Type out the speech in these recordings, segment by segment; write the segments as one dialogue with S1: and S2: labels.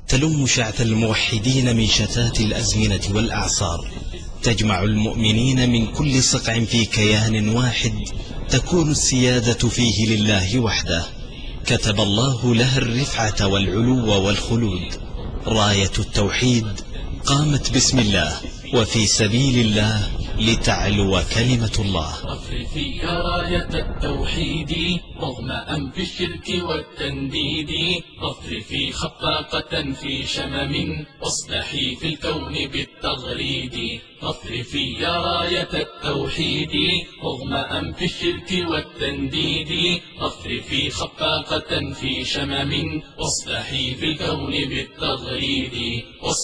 S1: تلم شعث الموحدين من شتات الأزمنة والأعصار، تجمع المؤمنين من كل صقع في كيان واحد تكون السيادة فيه لله وحده. كتب الله لها الرفعة والعلو والخلود. راية التوحيد قامت بسم الله وفي سبيل الله لتعلو كلمة الله.
S2: أفرفي راية التوحيد رغم أنف الشرك والتنديد، أفرفي خفاقة في شمم واصلحي في الكون بالتغريد. أفرفي راية التوحيد رغم أنف الشرك والتنديد، أفرفي خفاقة في شمم واصلحي في الكون بالتغريد.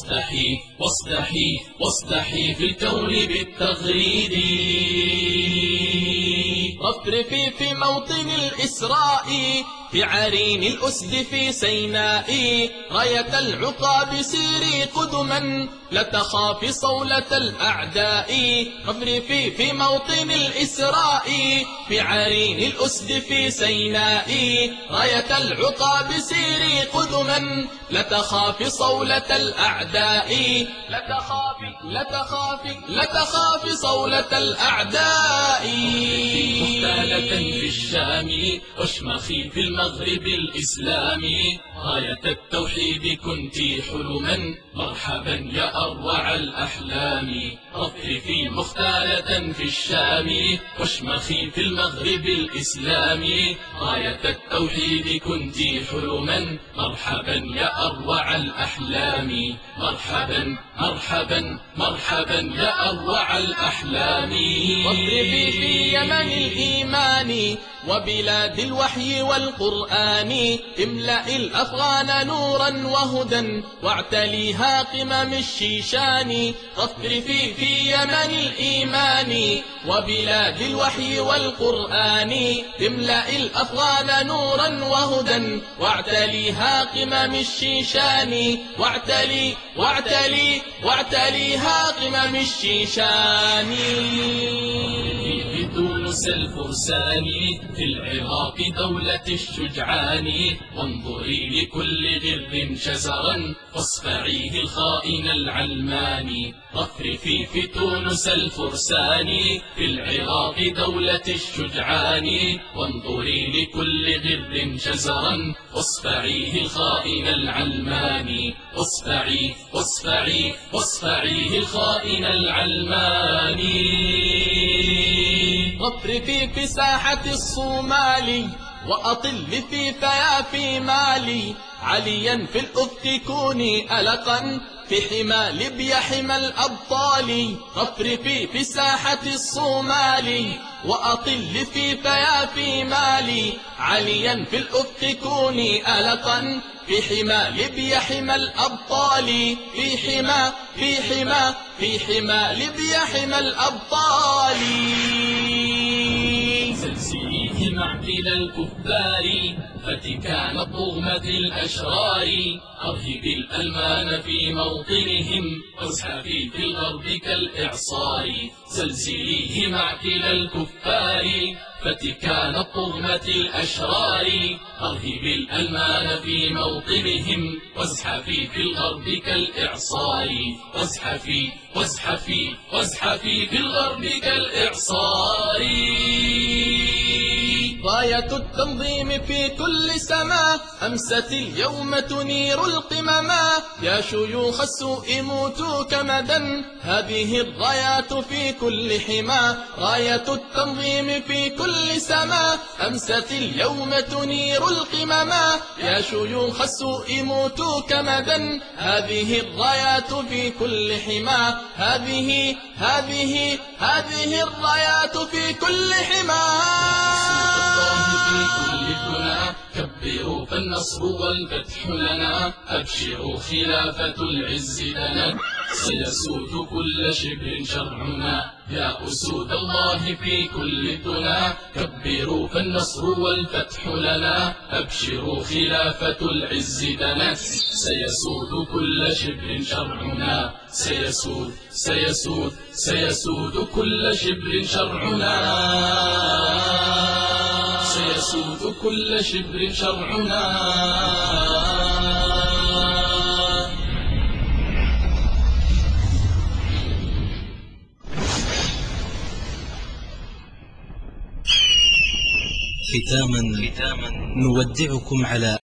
S2: واصلحي في الكون بالتغريد. أفرفي في موطن الإسراء في عرين الأسد في سيناء، راية العقاب سيري قدما لا تخافي صولة الأعداء. أفرفي في موطن الإسراء في عرين الأسد في سيناء، راية العقاب سيري قدما لا تخافي صولة الأعداء. لا تخافي صولة الأعداء. مختالة في الشام واشمخي في المغرب الإسلامي، راية التوحيد كنت حلما مرحبا يا أروع الأحلام. أفرفي مختالة في الشام واشمخي في المغرب الإسلامي، راية التوحيد كنت حلما مرحبا يا أروع الأحلام. مرحبا يا أروع الأحلام. أفرفي في يمن الإيمان وبلاد الوحي والقرآن، املأ الأفغان نورا وهدى واعتليها قمم الشيشان. أفرفي في يمن الإيمان وبلاد الوحي والقرآن، املأ الأفغان نورا وهدى واعتليها قمم الشيشان. واعتليها قمم الشيشان. في تونس الفرسان في العراق دولة الشجعان، وانظري لكل غر شزرا فاصفعيه الخائن العلمان. أفرفي في تونس الفرسان في العراق دولة الشجعان، وانظري لكل غر شزرا فاصفعيه الخائن العلمان. واصفعيه الخائن العلمان. أفرفي في ساحة الصومال وأطل في فيافي مالي، عليا في الأفق كوني ألقا في حمى ليبيا حمى الأبطال. أفرفي في ساحة الصومال وأطل في فيافي مالي، عليا في الأفق كوني ألقا في حمى ليبيا حمى الأبطال. في حمى ليبيا حمى الأبطال. سلسليه معقل الكفار فتكان طغمة الأشرار، أرهبي الألمان في موطنهم وازحفي في الغرب كالإعصار. سلسليه معقل الكفار فتكان طغمة الأشرار، أرهبي الألمان في موطنهم وازحفي في الغرب كالإعصار. وازحفي في الغرب كالإعصار. راية التنظيم في كل سماء أمست اليوم تنير القمما، يا شيوخ السوء موتوا كمدا هذه الرايات في كل حما. راية التنظيم في كل سماء أمست اليوم تنير القمما، يا شيوخ السوء موتوا كمدا هذه الرايات في كل حما. هذه الرايات في كل حما. كبروا فالنصر والفتح لنا، أبشروا خلافة العز لنا، سيسود كل شبر شرعنا يا أسود الله في كل دنا. كبروا فالنصر والفتح لنا، أبشروا خلافة العز لنا، سيسود كل شبر شرعنا. سيسود كل شبر شرعنا. سيسود كل شبر شرعنا.
S1: ختاما نودعكم على